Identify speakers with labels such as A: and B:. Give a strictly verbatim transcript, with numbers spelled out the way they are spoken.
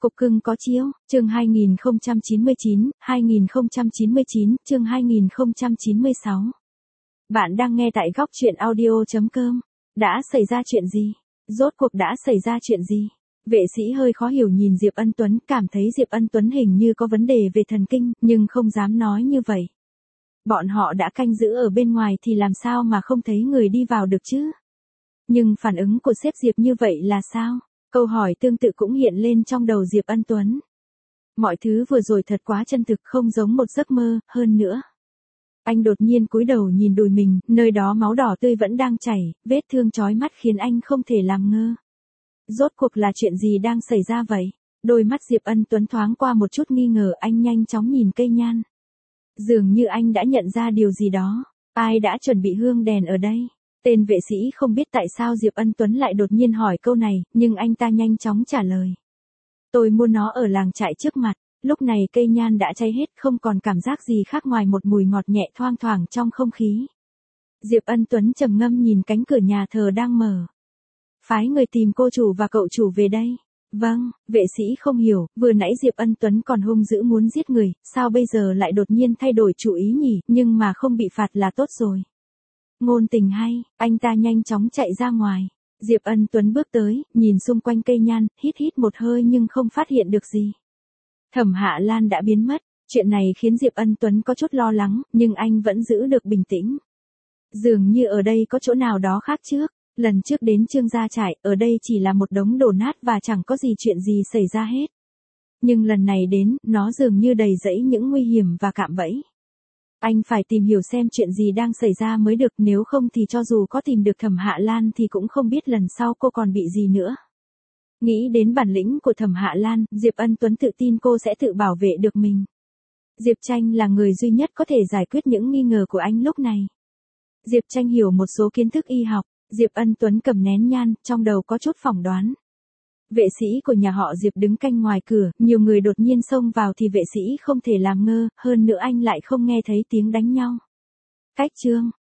A: Cục cưng có chiếu, chương hai nghìn không trăm chín mươi chín, hai nghìn không trăm chín mươi chín, chương hai nghìn không trăm chín mươi sáu. Bạn đang nghe tại góc truyện audio chấm com. Đã xảy ra chuyện gì? Rốt cuộc đã xảy ra chuyện gì? Vệ sĩ hơi khó hiểu nhìn Diệp Ân Tuấn, cảm thấy Diệp Ân Tuấn hình như có vấn đề về thần kinh, nhưng không dám nói như vậy. Bọn họ đã canh giữ ở bên ngoài thì làm sao mà không thấy người đi vào được chứ? Nhưng phản ứng của sếp Diệp như vậy là sao? Câu hỏi tương tự cũng hiện lên trong đầu Diệp Ân Tuấn. Mọi thứ vừa rồi thật quá chân thực, không giống một giấc mơ, hơn nữa. Anh đột nhiên cúi đầu nhìn đùi mình, nơi đó máu đỏ tươi vẫn đang chảy, vết thương chói mắt khiến anh không thể làm ngơ. Rốt cuộc là chuyện gì đang xảy ra vậy? Đôi mắt Diệp Ân Tuấn thoáng qua một chút nghi ngờ, anh nhanh chóng nhìn cây nhan. Dường như anh đã nhận ra điều gì đó. Ai đã chuẩn bị hương đèn ở đây? Tên vệ sĩ không biết tại sao Diệp Ân Tuấn lại đột nhiên hỏi câu này, nhưng anh ta nhanh chóng trả lời. Tôi mua nó ở làng trại trước mặt, lúc này cây nhan đã cháy hết, không còn cảm giác gì khác ngoài một mùi ngọt nhẹ thoang thoảng trong không khí. Diệp Ân Tuấn trầm ngâm nhìn cánh cửa nhà thờ đang mở. Phái người tìm cô chủ và cậu chủ về đây. Vâng, vệ sĩ không hiểu, vừa nãy Diệp Ân Tuấn còn hung dữ muốn giết người, sao bây giờ lại đột nhiên thay đổi chủ ý nhỉ, nhưng mà không bị phạt là tốt rồi. Ngôn tình hay, anh ta nhanh chóng chạy ra ngoài. Diệp Ân Tuấn bước tới, nhìn xung quanh cây nhan, hít hít một hơi nhưng không phát hiện được gì. Thẩm Hạ Lan đã biến mất, chuyện này khiến Diệp Ân Tuấn có chút lo lắng, nhưng anh vẫn giữ được bình tĩnh. Dường như ở đây có chỗ nào đó khác trước, lần trước đến Trương gia trại, ở đây chỉ là một đống đổ nát và chẳng có gì chuyện gì xảy ra hết. Nhưng lần này đến, nó dường như đầy rẫy những nguy hiểm và cạm bẫy. Anh phải tìm hiểu xem chuyện gì đang xảy ra mới được, nếu không thì cho dù có tìm được Thẩm Hạ Lan thì cũng không biết lần sau cô còn bị gì nữa. Nghĩ đến bản lĩnh của Thẩm Hạ Lan, Diệp Ân Tuấn tự tin cô sẽ tự bảo vệ được mình. Diệp Tranh là người duy nhất có thể giải quyết những nghi ngờ của anh lúc này. Diệp Tranh hiểu một số kiến thức y học, Diệp Ân Tuấn cầm nén nhang, trong đầu có chút phỏng đoán. Vệ sĩ của nhà họ Diệp đứng canh ngoài cửa, nhiều người đột nhiên xông vào thì vệ sĩ không thể làm ngơ, hơn nữa anh lại không nghe thấy tiếng đánh nhau. Cách trương,